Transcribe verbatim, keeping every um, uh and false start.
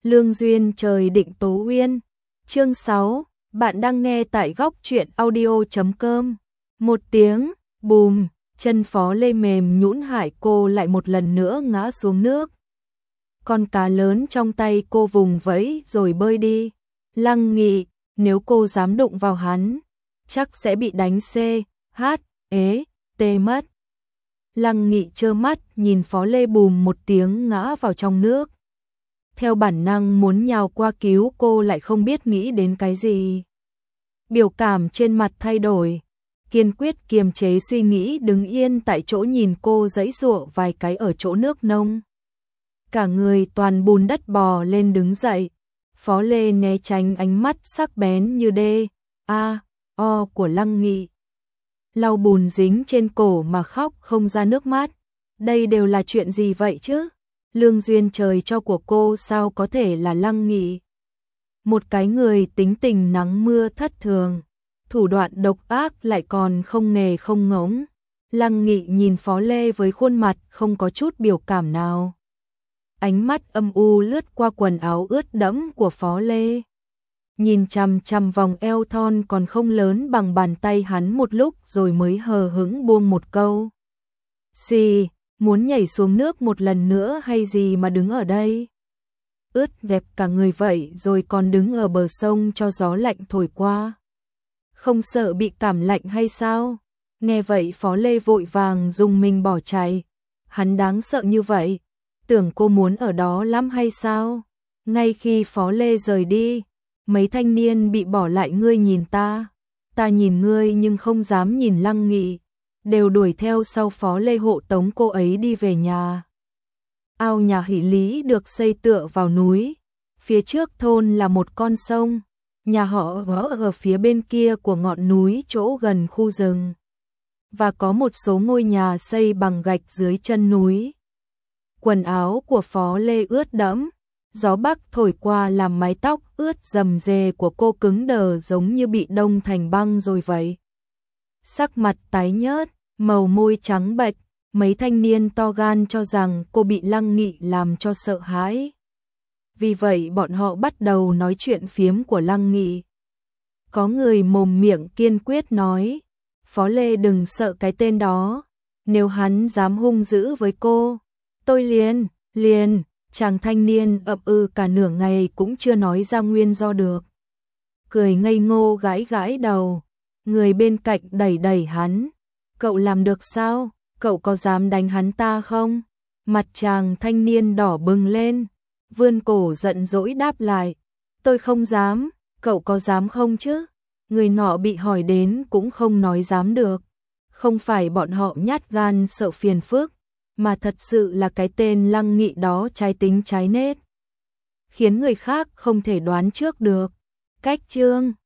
Lương duyên trời định tố uyên. Chương sáu, bạn đang nghe tại góc truyện audio chấm com. Một tiếng, bùm, chân Phó Lê mềm nhũn hại cô lại một lần nữa ngã xuống nước. Con cá lớn trong tay cô vùng vẫy rồi bơi đi. Lăng Nghị, nếu cô dám đụng vào hắn, chắc sẽ bị đánh C, H, ế, T mất. Lăng Nghị trơ mắt nhìn Phó Lê bùm một tiếng ngã vào trong nước. Theo bản năng muốn nhào qua cứu cô lại không biết nghĩ đến cái gì. Biểu cảm trên mặt thay đổi, kiên quyết kiềm chế suy nghĩ đứng yên tại chỗ nhìn cô giãy giụa vài cái ở chỗ nước nông. Cả người toàn bùn đất bò lên đứng dậy. Phó Lê né tránh ánh mắt sắc bén như đê, a, o của Lăng Nghị. Lau bùn dính trên cổ mà khóc không ra nước mắt. Đây đều là chuyện gì vậy chứ? Lương duyên trời cho của cô sao có thể là Lăng Nghị? Một cái người tính tình nắng mưa thất thường, thủ đoạn độc ác lại còn không nề không ngống. Lăng Nghị nhìn Phó Lê với khuôn mặt không có chút biểu cảm nào. Ánh mắt âm u lướt qua quần áo ướt đẫm của Phó Lê. Nhìn chằm chằm vòng eo thon còn không lớn bằng bàn tay hắn một lúc rồi mới hờ hững buông một câu. Xì, muốn nhảy xuống nước một lần nữa hay gì mà đứng ở đây? Ướt đẹp cả người vậy rồi còn đứng ở bờ sông cho gió lạnh thổi qua. Không sợ bị cảm lạnh hay sao? Nghe vậy Phó Lê vội vàng dùng mình bỏ chạy. Hắn đáng sợ như vậy, tưởng cô muốn ở đó lắm hay sao? Ngay khi Phó Lê rời đi, mấy thanh niên bị bỏ lại ngươi nhìn ta, ta nhìn ngươi nhưng không dám nhìn Lăng Nghị, đều đuổi theo sau Phó Lê hộ tống cô ấy đi về nhà. Ao nhà Hỷ Lý được xây tựa vào núi, phía trước thôn là một con sông, nhà họ ở, ở phía bên kia của ngọn núi chỗ gần khu rừng, và có một số ngôi nhà xây bằng gạch dưới chân núi. Quần áo của Phó Lê ướt đẫm, gió bắc thổi qua làm mái tóc ướt rầm rề của cô cứng đờ giống như bị đông thành băng rồi vậy. Sắc mặt tái nhợt, màu môi trắng bệch, mấy thanh niên to gan cho rằng cô bị Lăng Nghị làm cho sợ hãi. Vì vậy bọn họ bắt đầu nói chuyện phiếm của Lăng Nghị. Có người mồm miệng kiên quyết nói, Phó Lê đừng sợ cái tên đó, nếu hắn dám hung dữ với cô, tôi liền, liền, chàng thanh niên ậm ừ cả nửa ngày cũng chưa nói ra nguyên do được. Cười ngây ngô gãi gãi đầu, người bên cạnh đẩy đẩy hắn, cậu làm được sao, cậu có dám đánh hắn ta không? Mặt chàng thanh niên đỏ bừng lên, vươn cổ giận dỗi đáp lại, tôi không dám, cậu có dám không chứ? Người nọ bị hỏi đến cũng không nói dám được, không phải bọn họ nhát gan sợ phiền phức, mà thật sự là cái tên Lăng Nghị đó trái tính trái nết, khiến người khác không thể đoán trước được. Cách chương